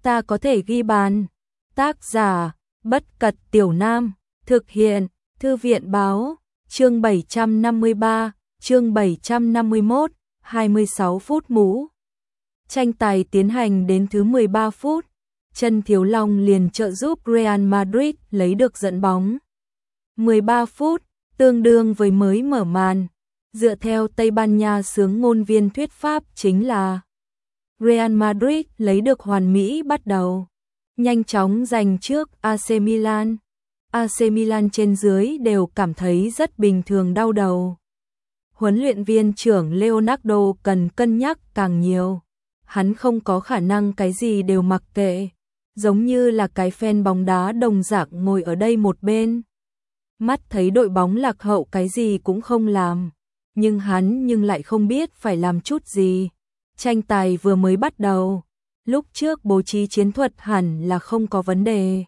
ta có thể ghi bàn. Tác giả, Bất Cật Tiểu Nam, thực hiện, Thư viện báo, chương 753, chương 751, 26 phút mũ. Tranh tài tiến hành đến thứ 13 phút, Chân Thiếu Long liền trợ giúp Real Madrid lấy được dẫn bóng. 13 phút, tương đương với mới mở màn, dựa theo Tây Ban Nha xướng ngôn viên thuyết pháp chính là Real Madrid lấy được hoàn mỹ bắt đầu, nhanh chóng giành trước AC Milan. AC Milan trên dưới đều cảm thấy rất bình thường đau đầu. Huấn luyện viên trưởng Leonardo cần cân nhắc càng nhiều. Hắn không có khả năng cái gì đều mặc kệ, giống như là cái fan bóng đá đồng dạng ngồi ở đây một bên. Mắt thấy đội bóng lạc hậu cái gì cũng không làm, nhưng hắn lại không biết phải làm chút gì. Tranh tài vừa mới bắt đầu, lúc trước bố trí chiến thuật hẳn là không có vấn đề.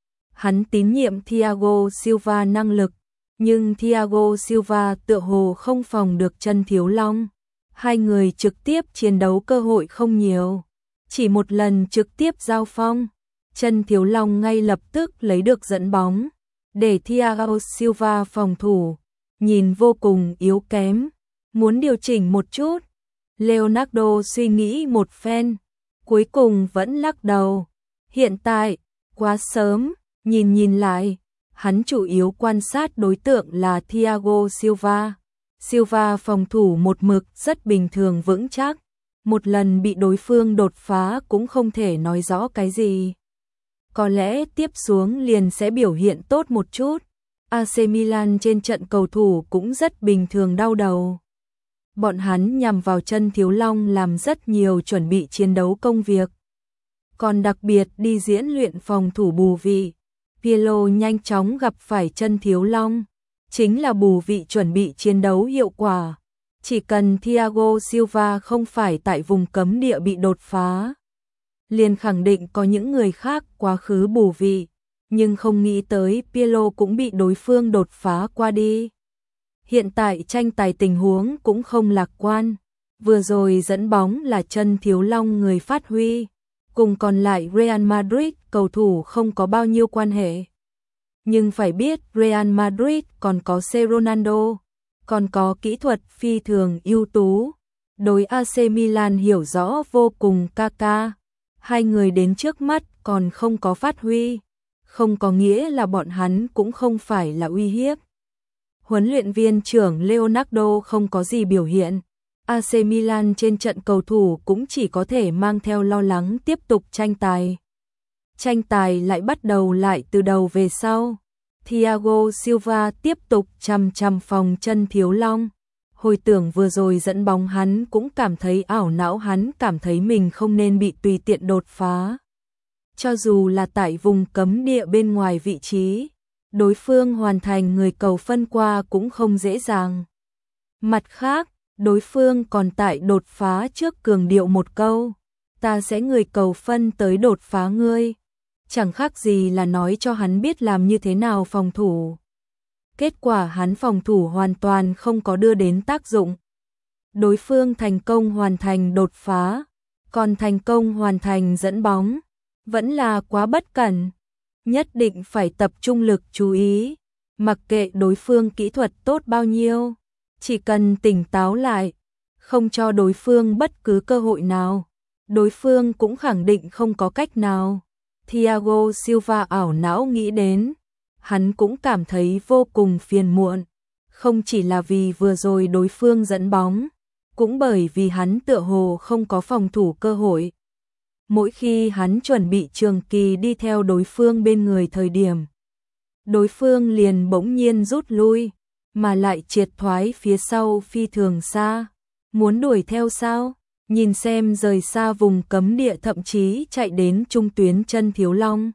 Hắn tín nhiệm Thiago Silva năng lực, nhưng Thiago Silva tựa hồ không phòng được Chân Thiếu Long. Hai người trực tiếp chiến đấu cơ hội không nhiều, chỉ một lần trực tiếp giao phong, Chân Thiếu Long ngay lập tức lấy được dẫn bóng, để Thiago Silva phòng thủ, nhìn vô cùng yếu kém, muốn điều chỉnh một chút. Leonardo suy nghĩ một phen, cuối cùng vẫn lắc đầu. Hiện tại, quá sớm, nhìn lại, hắn chủ yếu quan sát đối tượng là Thiago Silva. Silva phòng thủ một mực rất bình thường vững chắc, một lần bị đối phương đột phá cũng không thể nói rõ cái gì. Có lẽ tiếp xuống liền sẽ biểu hiện tốt một chút. AC Milan trên trận cầu thủ cũng rất bình thường đau đầu. Bọn hắn nhằm vào Chân Thiếu Long làm rất nhiều chuẩn bị chiến đấu công việc. Còn đặc biệt đi diễn luyện phòng thủ bù vị. Pirlo nhanh chóng gặp phải Chân Thiếu Long, chính là bù vị chuẩn bị chiến đấu hiệu quả. Chỉ cần Thiago Silva không phải tại vùng cấm địa bị đột phá, liền khẳng định có những người khác quá khứ bù vị, nhưng không nghĩ tới Pirlo cũng bị đối phương đột phá qua đi. Hiện tại tranh tài tình huống cũng không lạc quan, vừa rồi dẫn bóng là Chân Thiếu Long người phát huy, cùng còn lại Real Madrid cầu thủ không có bao nhiêu quan hệ. Nhưng phải biết Real Madrid còn có C. Ronaldo, còn có kỹ thuật phi thường ưu tú. Đối AC Milan hiểu rõ vô cùng Kaká. Hai người đến trước mắt còn không có phát huy, không có nghĩa là bọn hắn cũng không phải là uy hiếp. Huấn luyện viên trưởng Leonardo không có gì biểu hiện. AC Milan trên trận cầu thủ cũng chỉ có thể mang theo lo lắng tiếp tục tranh tài. Tranh tài lại bắt đầu lại từ đầu về sau. Thiago Silva tiếp tục chằm phòng Chân Thiếu Long. Hồi tưởng vừa rồi dẫn bóng hắn cũng cảm thấy ảo não, hắn cảm thấy mình không nên bị tùy tiện đột phá. Cho dù là tại vùng cấm địa bên ngoài vị trí, đối phương hoàn thành người cầu phân qua cũng không dễ dàng. Mặt khác, đối phương còn tại đột phá trước cường điệu một câu, ta sẽ người cầu phân tới đột phá ngươi. Chẳng khác gì là nói cho hắn biết làm như thế nào phòng thủ. Kết quả hắn phòng thủ hoàn toàn không có đưa đến tác dụng. Đối phương thành công hoàn thành đột phá, còn thành công hoàn thành dẫn bóng, vẫn là quá bất cẩn. Nhất định phải tập trung lực chú ý, mặc kệ đối phương kỹ thuật tốt bao nhiêu, chỉ cần tỉnh táo lại, không cho đối phương bất cứ cơ hội nào, đối phương cũng khẳng định không có cách nào. Thiago Silva ảo não nghĩ đến, hắn cũng cảm thấy vô cùng phiền muộn, không chỉ là vì vừa rồi đối phương dẫn bóng, cũng bởi vì hắn tựa hồ không có phòng thủ cơ hội. Mỗi khi hắn chuẩn bị trường kỳ đi theo đối phương bên người thời điểm, đối phương liền bỗng nhiên rút lui, mà lại triệt thoái phía sau phi thường xa. Muốn đuổi theo sao? Nhìn xem rời xa vùng cấm địa, thậm chí chạy đến trung tuyến Chân Thiếu Long.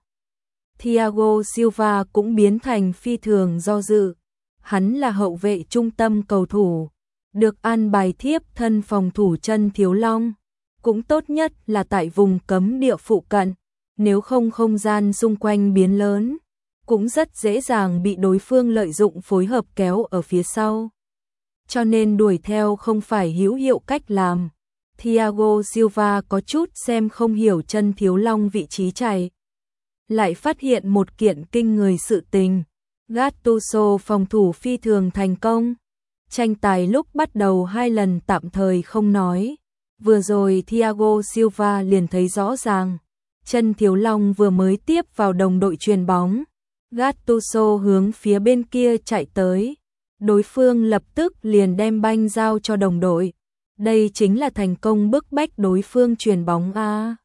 Thiago Silva cũng biến thành phi thường do dự. Hắn là hậu vệ trung tâm cầu thủ, được an bài thiếp thân phòng thủ Chân Thiếu Long. Cũng tốt nhất là tại vùng cấm địa phụ cận, nếu không không gian xung quanh biến lớn, cũng rất dễ dàng bị đối phương lợi dụng phối hợp kéo ở phía sau. Cho nên đuổi theo không phải hữu hiệu cách làm. Thiago Silva có chút xem không hiểu chân Thiếu Long vị trí chạy. Lại phát hiện một kiện kinh người sự tình. Gattuso phòng thủ phi thường thành công. Tranh tài lúc bắt đầu 2 lần tạm thời không nói. Vừa rồi Thiago Silva liền thấy rõ ràng. Chân Thiếu Long vừa mới tiếp vào đồng đội chuyền bóng. Gattuso hướng phía bên kia chạy tới. Đối phương lập tức liền đem banh giao cho đồng đội. Đây chính là thành công bức bách đối phương chuyền bóng a.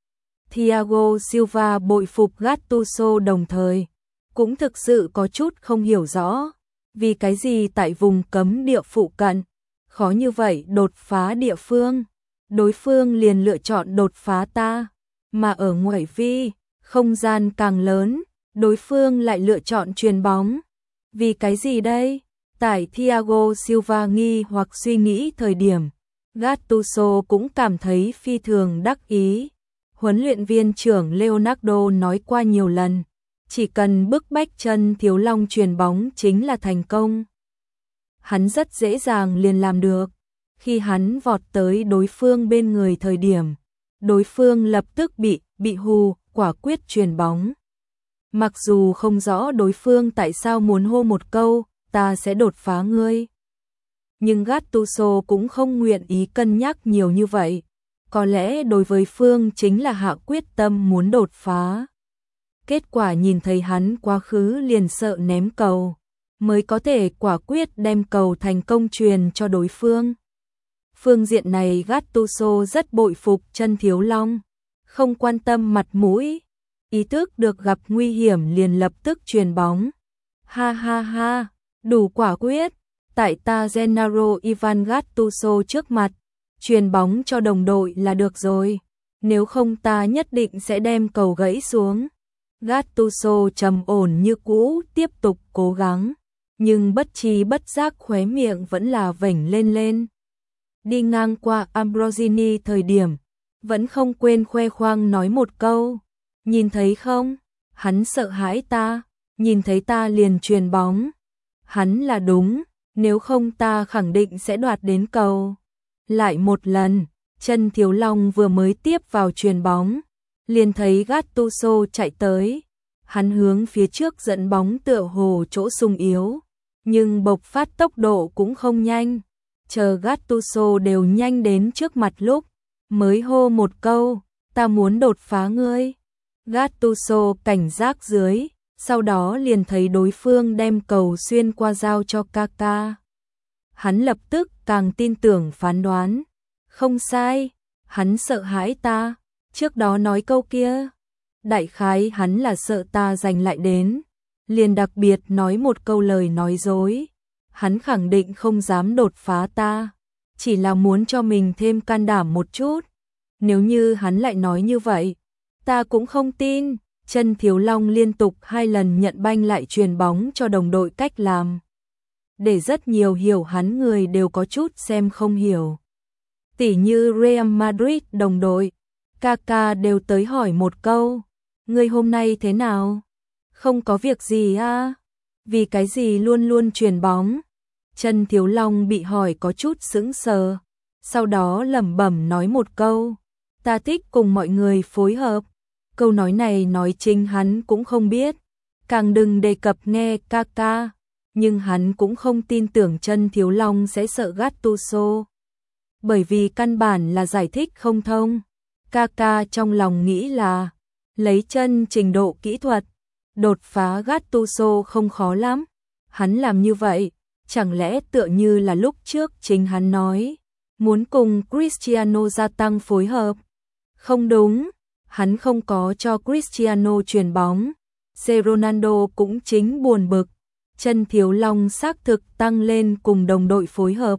Thiago Silva bội phục Gattuso đồng thời. Cũng thực sự có chút không hiểu rõ. Vì cái gì tại vùng cấm địa phụ cận. Khó như vậy đột phá địa phương. Đối phương liền lựa chọn đột phá ta. Mà ở ngoại vi, không gian càng lớn, đối phương lại lựa chọn chuyền bóng. Vì cái gì đây? Tại Thiago Silva nghi hoặc suy nghĩ thời điểm, Gattuso cũng cảm thấy phi thường đắc ý. Huấn luyện viên trưởng Leonardo nói qua nhiều lần, chỉ cần bức bách chân Thiếu Long chuyền bóng chính là thành công. Hắn rất dễ dàng liền làm được. Khi hắn vọt tới đối phương bên người thời điểm, đối phương lập tức bị hù, quả quyết chuyền bóng. Mặc dù không rõ đối phương tại sao muốn hô một câu, ta sẽ đột phá ngươi. Nhưng Gattuso cũng không nguyện ý cân nhắc nhiều như vậy. Có lẽ đối với phương chính là hạ quyết tâm muốn đột phá. Kết quả nhìn thấy hắn quá khứ liền sợ ném cầu, mới có thể quả quyết đem cầu thành công truyền cho đối phương. Phương diện này Gattuso rất bội phục chân Thiếu Long, không quan tâm mặt mũi, ý thức được gặp nguy hiểm liền lập tức chuyền bóng. Ha ha ha, đủ quả quyết, tại ta Gennaro Ivan Gattuso trước mặt, chuyền bóng cho đồng đội là được rồi, nếu không ta nhất định sẽ đem cầu gãy xuống. Gattuso trầm ổn như cũ tiếp tục cố gắng, nhưng bất tri bất giác khóe miệng vẫn là vểnh lên. Đi ngang qua Ambrosini thời điểm, vẫn không quên khoe khoang nói một câu, nhìn thấy không, hắn sợ hãi ta, nhìn thấy ta liền chuyền bóng. Hắn là đúng, nếu không ta khẳng định sẽ đoạt đến cầu. Lại một lần, chân Thiếu Long vừa mới tiếp vào chuyền bóng, liền thấy Gattuso chạy tới. Hắn hướng phía trước dẫn bóng tựa hồ chỗ sung yếu, nhưng bộc phát tốc độ cũng không nhanh. Chờ Gattuso đều nhanh đến trước mặt lúc, mới hô một câu, ta muốn đột phá ngươi. Gattuso cảnh giác dưới, sau đó liền thấy đối phương đem cầu xuyên qua giao cho Kaká. Hắn lập tức càng tin tưởng phán đoán. Không sai, hắn sợ hãi ta, trước đó nói câu kia. Đại khái hắn là sợ ta giành lại đến, liền đặc biệt nói một câu lời nói dối. Hắn khẳng định không dám đột phá ta, chỉ là muốn cho mình thêm can đảm một chút. Nếu như hắn lại nói như vậy, ta cũng không tin. Chân Thiếu Long liên tục 2 lần nhận banh lại chuyền bóng cho đồng đội cách làm. Để rất nhiều hiểu hắn người đều có chút xem không hiểu. Tỉ như Real Madrid đồng đội, Kaká đều tới hỏi một câu, ngươi hôm nay thế nào? Không có việc gì à? Vì cái gì luôn luôn chuyền bóng? Chân Thiếu Long bị hỏi có chút sững sờ, sau đó lẩm bẩm nói một câu, ta thích cùng mọi người phối hợp. Câu nói này nói chính hắn cũng không biết, càng đừng đề cập nghe Kaká, nhưng hắn cũng không tin tưởng chân Thiếu Long sẽ sợ Gattuso, bởi vì căn bản là giải thích không thông. Kaká trong lòng nghĩ là lấy chân trình độ kỹ thuật, đột phá Gattuso không khó lắm. Hắn làm như vậy, chẳng lẽ tựa như là lúc trước chính hắn nói, muốn cùng Cristiano gia tăng phối hợp? Không đúng, hắn không có cho Cristiano chuyền bóng. Ronaldo cũng chính buồn bực, chân Thiếu Long xác thực tăng lên cùng đồng đội phối hợp.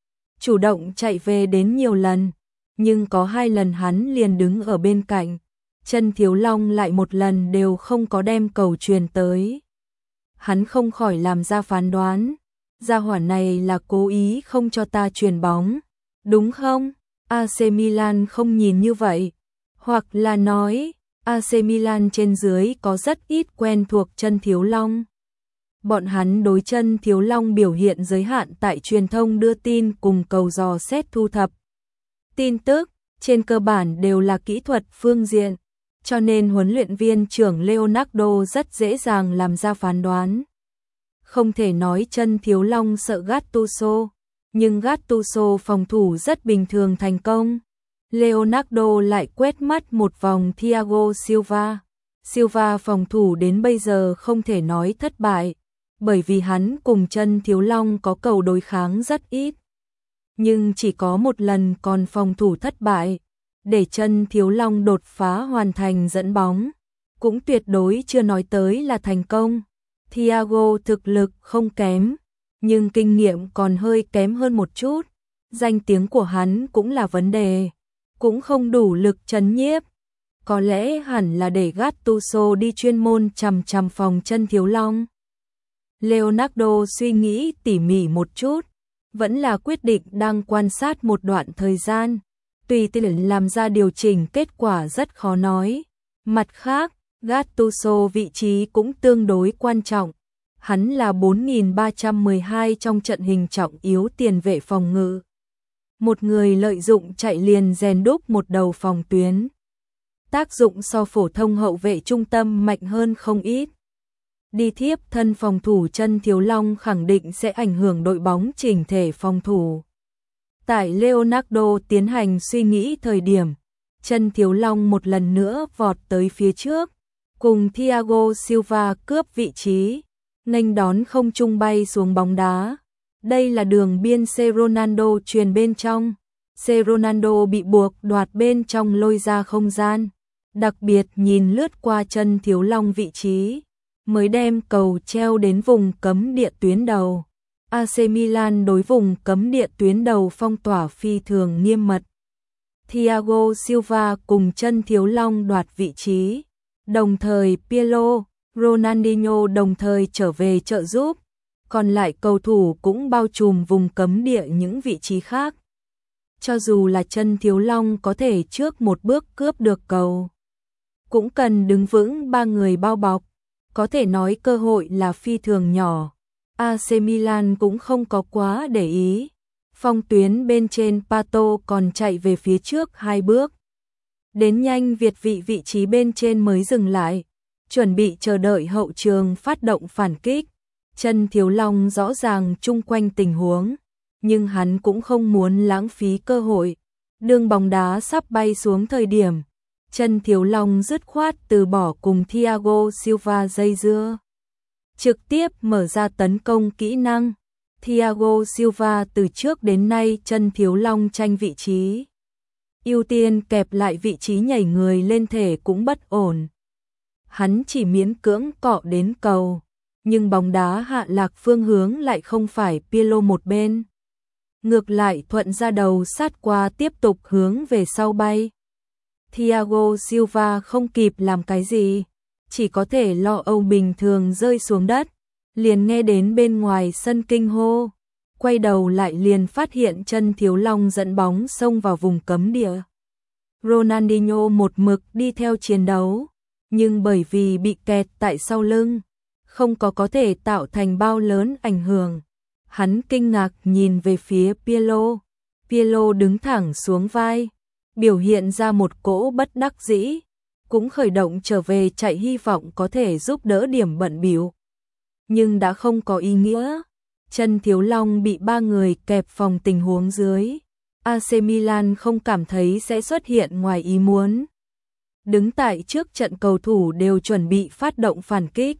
Chủ động chạy về đến nhiều lần, nhưng có 2 lần hắn liền đứng ở bên cạnh. Chân Thiếu Long lại một lần đều không có đem cầu truyền tới. Hắn không khỏi làm ra phán đoán, gia hỏa này là cố ý không cho ta chuyền bóng, đúng không? AC Milan không nhìn như vậy, hoặc là nói AC Milan trên dưới có rất ít quen thuộc chân Thiếu Long. Bọn hắn đối chân Thiếu Long biểu hiện giới hạn tại truyền thông đưa tin cùng cầu dò xét thu thập. tin tức, trên cơ bản đều là kỹ thuật phương diện, cho nên huấn luyện viên trưởng Leonardo rất dễ dàng làm ra phán đoán. Không thể nói chân Thiếu Long sợ Gattuso, nhưng Gattuso phòng thủ rất bình thường thành công. Leonardo lại quét mắt một vòng Thiago Silva. Silva phòng thủ đến bây giờ không thể nói thất bại, bởi vì hắn cùng chân Thiếu Long có cầu đối kháng rất ít. Nhưng chỉ có một lần còn phòng thủ thất bại, để chân Thiếu Long đột phá hoàn thành dẫn bóng. Cũng tuyệt đối chưa nói tới là thành công. Thiago thực lực không kém, nhưng kinh nghiệm còn hơi kém hơn một chút. Danh tiếng của hắn cũng là vấn đề, cũng không đủ lực trấn nhiếp. Có lẽ hẳn là để Gattuso đi chuyên môn chằm chằm phòng chân Thiếu Long. Leonardo suy nghĩ tỉ mỉ một chút, vẫn là quyết định đang quan sát một đoạn thời gian, tùy tiện làm ra điều chỉnh, kết quả rất khó nói. Mặt khác, Gattuso vị trí cũng tương đối quan trọng. Hắn là 4312 trong trận hình trọng yếu tiền vệ phòng ngự. Một người lợi dụng chạy liền rèn đúc một đầu phòng tuyến. Tác dụng so phổ thông hậu vệ trung tâm mạnh hơn không ít. Đi thiếp thân phòng thủ chân Thiếu Long khẳng định sẽ ảnh hưởng đội bóng chỉnh thể phòng thủ. Tại Leonardo tiến hành suy nghĩ thời điểm, chân Thiếu Long một lần nữa vọt tới phía trước, cùng Thiago Silva cướp vị trí, nghênh đón không trung bay xuống bóng đá. Đây là đường biên C. Ronaldo truyền bên trong. C. Ronaldo bị buộc đoạt bên trong lôi ra không gian. Đặc biệt nhìn lướt qua chân Thiếu Long vị trí, mới đem cầu treo đến vùng cấm địa tuyến đầu. AC Milan đối vùng cấm địa tuyến đầu phong tỏa phi thường nghiêm mật. Thiago Silva cùng chân Thiếu Long đoạt vị trí, đồng thời Pirlo, Ronaldinho đồng thời trở về trợ giúp, còn lại cầu thủ cũng bao trùm vùng cấm địa những vị trí khác. Cho dù là chân Thiếu Long có thể trước một bước cướp được cầu, cũng cần đứng vững ba người bao bọc, có thể nói cơ hội là phi thường nhỏ. AC Milan cũng không có quá để ý. Phong tuyến bên trên Pato còn chạy về phía trước 2 bước. Đến nhanh Việt vị trí bên trên mới dừng lại, chuẩn bị chờ đợi hậu trường phát động phản kích. Chân Thiếu Long rõ ràng chung quanh tình huống, nhưng hắn cũng không muốn lãng phí cơ hội. Đường bóng đá sắp bay xuống thời điểm, chân Thiếu Long dứt khoát từ bỏ cùng Thiago Silva dây dưa, trực tiếp mở ra tấn công kỹ năng. Thiago Silva từ trước đến nay chân Thiếu Long tranh vị trí, ưu tiên kẹp lại vị trí nhảy người lên thể cũng bất ổn. Hắn chỉ miễn cưỡng cọ đến cầu, nhưng bóng đá hạ lạc phương hướng lại không phải Pirlo một bên. Ngược lại thuận ra đầu sát qua tiếp tục hướng về sau bay. Thiago Silva không kịp làm cái gì, chỉ có thể lo âu bình thường rơi xuống đất, liền nghe đến bên ngoài sân kinh hô, quay đầu lại liền phát hiện chân Thiếu Long dẫn bóng xông vào vùng cấm địa. Ronaldinho một mực đi theo chiến đấu, nhưng bởi vì bị kẹt tại sau lưng, không có thể tạo thành bao lớn ảnh hưởng. Hắn kinh ngạc nhìn về phía Pirlo. Pirlo đứng thẳng xuống vai, biểu hiện ra một cỗ bất đắc dĩ, cũng khởi động trở về chạy hy vọng có thể giúp đỡ điểm bận bịu. Nhưng đã không có ý nghĩa. Chân Thiếu Long bị ba người kẹp phòng tình huống dưới. AC Milan không cảm thấy sẽ xuất hiện ngoài ý muốn. Đứng tại trước trận cầu thủ đều chuẩn bị phát động phản kích.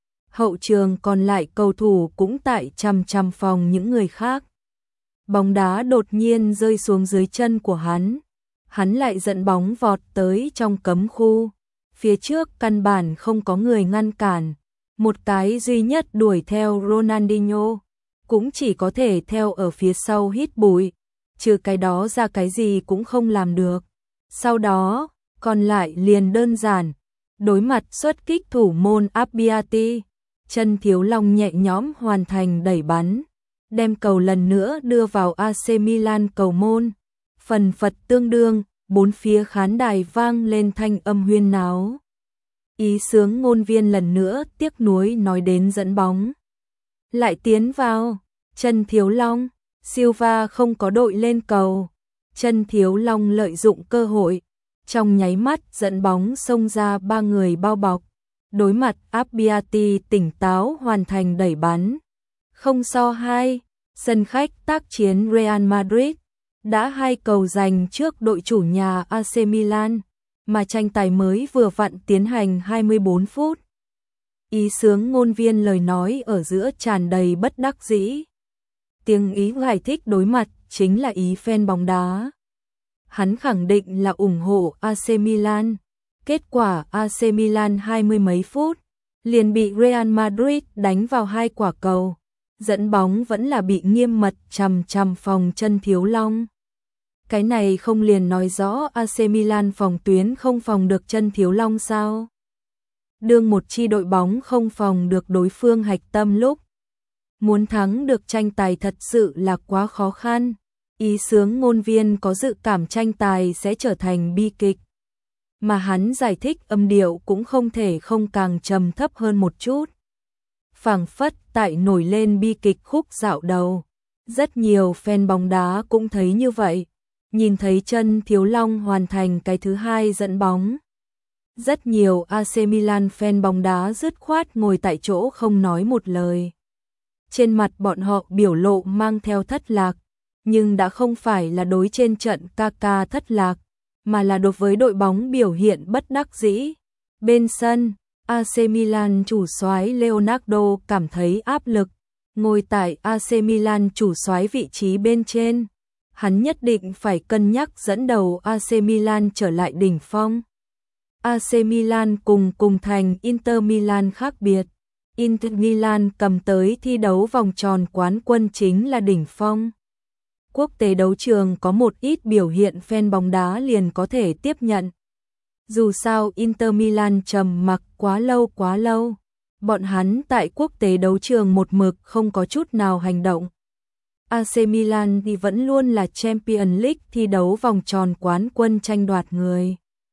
Hậu trường còn lại cầu thủ cũng tại chằm phòng những người khác. Bóng đá đột nhiên rơi xuống dưới chân của hắn. Hắn lại dẫn bóng vọt tới trong cấm khu. Phía trước căn bản không có người ngăn cản. Một cái duy nhất đuổi theo Ronaldinho, cũng chỉ có thể theo ở phía sau hít bụi. Trừ cái đó ra cái gì cũng không làm được. Sau đó, còn lại liền đơn giản. Đối mặt xuất kích thủ môn Abbiati, chân Thiếu Long nhẹ nhõm hoàn thành đẩy bắn, đem cầu lần nữa đưa vào AC Milan cầu môn. Phần phật tương đương, bốn phía khán đài vang lên thanh âm huyên náo. Ý sướng ngôn viên lần nữa tiếc nuối nói đến dẫn bóng. Lại tiến vào, chân Thiếu Long, Silva không có đội lên cầu. Chân Thiếu Long lợi dụng cơ hội, trong nháy mắt dẫn bóng xông ra ba người bao bọc. Đối mặt Abbiati tỉnh táo hoàn thành đẩy bắn. 0-2, sân khách tác chiến Real Madrid đã 2 cầu giành trước đội chủ nhà AC Milan, mà tranh tài mới vừa vặn tiến hành 24 phút. Ý sướng ngôn viên lời nói ở giữa tràn đầy bất đắc dĩ. Tiếng ý giải thích đối mặt chính là ý fan bóng đá. Hắn khẳng định là ủng hộ AC Milan. Kết quả AC Milan 20 mấy phút liền bị Real Madrid đánh vào 2 quả cầu. Dẫn bóng vẫn là bị nghiêm mật chằm chằm phòng Chân Thiếu Long. Cái này không liền nói rõ AC Milan phòng tuyến không phòng được Chân Thiếu Long sao? Đương một chi đội bóng không phòng được đối phương hạch tâm lúc muốn thắng được tranh tài thật sự là quá khó khăn. Ý sướng ngôn viên có dự cảm tranh tài sẽ trở thành bi kịch. Mà hắn giải thích âm điệu cũng không thể không càng trầm thấp hơn một chút. Phảng phất tại nổi lên bi kịch khúc dạo đầu. Rất nhiều fan bóng đá cũng thấy như vậy. Nhìn thấy Chân Thiếu Long hoàn thành cái thứ hai dẫn bóng. Rất nhiều AC Milan fan bóng đá dứt khoát ngồi tại chỗ không nói một lời. Trên mặt bọn họ biểu lộ mang theo thất lạc, nhưng đã không phải là đối trên trận Kaka thất lạc, mà là đối với đội bóng biểu hiện bất đắc dĩ. Bên sân, AC Milan chủ soái Leonardo cảm thấy áp lực, ngồi tại AC Milan chủ soái vị trí bên trên. Hắn nhất định phải cân nhắc dẫn đầu AC Milan trở lại đỉnh phong. AC Milan cùng thành Inter Milan khác biệt. Inter Milan cầm tới thi đấu vòng tròn quán quân chính là đỉnh phong. Quốc tế đấu trường có một ít biểu hiện fan bóng đá liền có thể tiếp nhận. Dù sao Inter Milan trầm mặc quá lâu, bọn hắn tại quốc tế đấu trường một mực không có chút nào hành động. AC Milan thì vẫn luôn là Champions League thi đấu vòng tròn quán quân tranh đoạt người.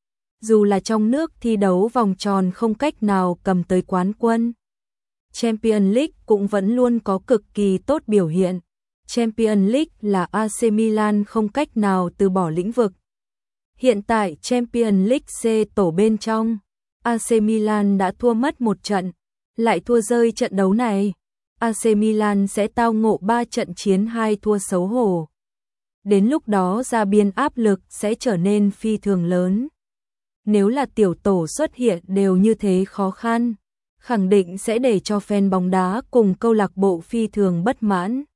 Dù là trong nước thi đấu vòng tròn không cách nào cầm tới quán quân, Champions League cũng vẫn luôn có cực kỳ tốt biểu hiện. Champions League là AC Milan không cách nào từ bỏ lĩnh vực. Hiện tại Champions League C tổ bên trong, AC Milan đã thua mất một trận, lại thua rơi trận đấu này. AC Milan sẽ tao ngộ 3 trận chiến 2 thua xấu hổ. Đến lúc đó ra biên áp lực sẽ trở nên phi thường lớn. Nếu là tiểu tổ xuất hiện đều như thế khó khăn, khẳng định sẽ để cho fan bóng đá cùng câu lạc bộ phi thường bất mãn.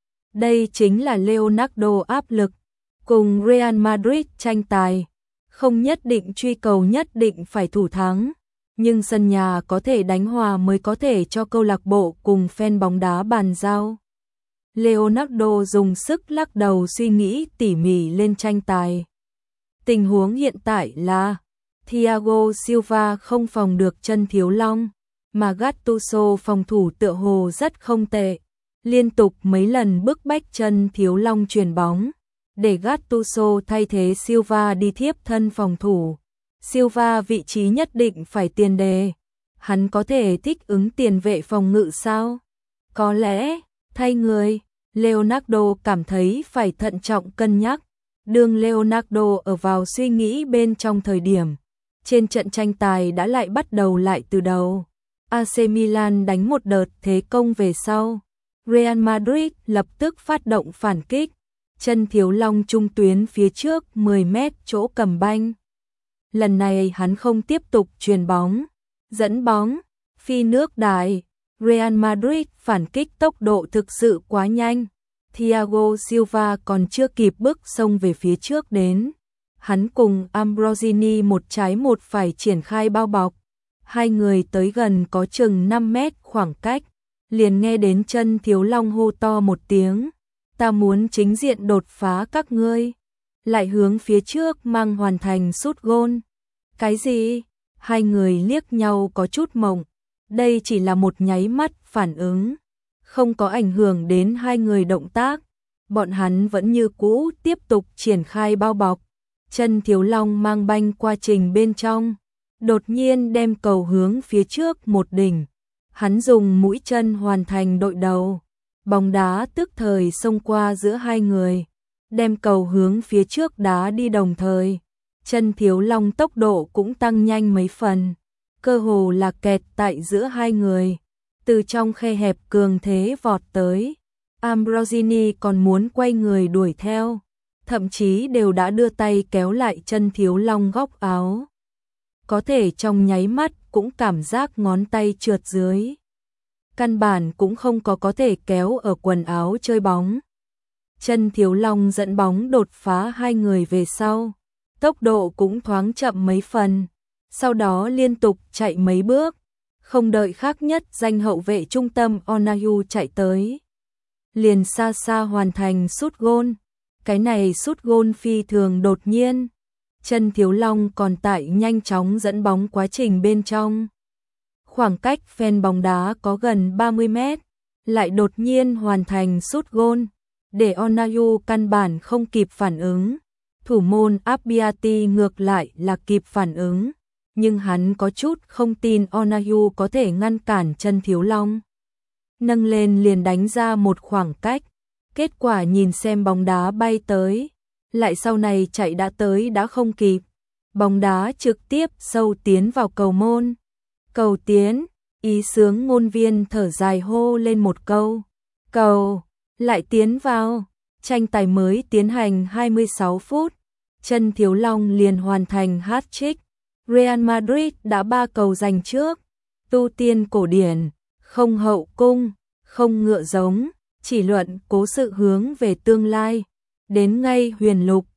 Đây chính là Leonardo áp lực, cùng Real Madrid tranh tài, không nhất định truy cầu nhất định phải thủ thắng, nhưng sân nhà có thể đánh hòa mới có thể cho câu lạc bộ cùng fan bóng đá bàn giao. Leonardo dùng sức lắc đầu suy nghĩ tỉ mỉ lên tranh tài. Tình huống hiện tại là Thiago Silva không phòng được Chân Thiếu Long, mà Gattuso phòng thủ tựa hồ rất không tệ, liên tục mấy lần bức bách Chân Thiếu Long chuyền bóng, để Gattuso thay thế Silva đi thiếp thân phòng thủ. Silva vị trí nhất định phải tiền đề, hắn có thể thích ứng tiền vệ phòng ngự sao? Có lẽ, thay người, Leonardo cảm thấy phải thận trọng cân nhắc. Đương Leonardo ở vào suy nghĩ bên trong thời điểm, trên trận tranh tài đã lại bắt đầu lại từ đầu. AC Milan đánh một đợt thế công về sau. Real Madrid lập tức phát động phản kích. Chân Thiếu Long trung tuyến phía trước 10 mét chỗ cầm banh. Lần này hắn không tiếp tục chuyền bóng, dẫn bóng, phi nước đại. Real Madrid phản kích tốc độ thực sự quá nhanh. Thiago Silva còn chưa kịp bước xông về phía trước đến. Hắn cùng Ambrosini một trái một phải triển khai bao bọc. Hai người tới gần có chừng 5 mét khoảng cách. Liền nghe đến Chân Thiếu Long hô to một tiếng. Ta muốn chính diện đột phá các ngươi. Lại hướng phía trước mang hoàn thành sút gôn. Cái gì? Hai người liếc nhau có chút mộng. Đây chỉ là một nháy mắt phản ứng, không có ảnh hưởng đến hai người động tác. Bọn hắn vẫn như cũ tiếp tục triển khai bao bọc. Chân Thiếu Long mang banh qua trình bên trong, đột nhiên đem cầu hướng phía trước một đỉnh. Hắn dùng mũi chân hoàn thành đội đầu. Bóng đá tức thời xông qua giữa hai người. đem cầu hướng phía trước đá đi, đồng thời Chân Thiếu Long tốc độ cũng tăng nhanh mấy phần, cơ hồ là kẹt tại giữa hai người, từ trong khe hẹp cường thế vọt tới. Ambrosini còn muốn quay người đuổi theo, thậm chí đều đã đưa tay kéo lại Chân Thiếu Long góc áo. Có thể trong nháy mắt cũng cảm giác ngón tay trượt dưới. Căn bản cũng không có thể kéo ở quần áo chơi bóng. Chân Thiếu Long dẫn bóng đột phá hai người về sau, tốc độ cũng thoáng chậm mấy phần, sau đó liên tục chạy mấy bước, không đợi khác nhất danh hậu vệ trung tâm Onayu chạy tới, liền xa xa hoàn thành sút gôn. Cái này sút gôn phi thường đột nhiên, Chân Thiếu Long còn tại nhanh chóng dẫn bóng quá trình bên trong. Khoảng cách phen bóng đá có gần 30 mét, lại đột nhiên hoàn thành sút gôn, để Onayu căn bản không kịp phản ứng. Thủ môn Abbiati ngược lại là kịp phản ứng, nhưng hắn có chút không tin Onayu có thể ngăn cản Chân Thiếu Long. Nâng lên liền đánh ra một khoảng cách, kết quả nhìn xem bóng đá bay tới, lại sau này chạy đã tới đã không kịp. Bóng đá trực tiếp sâu tiến vào cầu môn. Cầu tiến, ý sướng ngôn viên thở dài hô lên một câu. Cầu, lại tiến vào. Tranh tài mới tiến hành 26 phút. Chân Thiếu Long liền hoàn thành hat-trick. Real Madrid đã 3 cầu giành trước. Tu tiên cổ điển, không hậu cung, không ngựa giống, chỉ luận cố sự hướng về tương lai. Đến ngay huyền lục,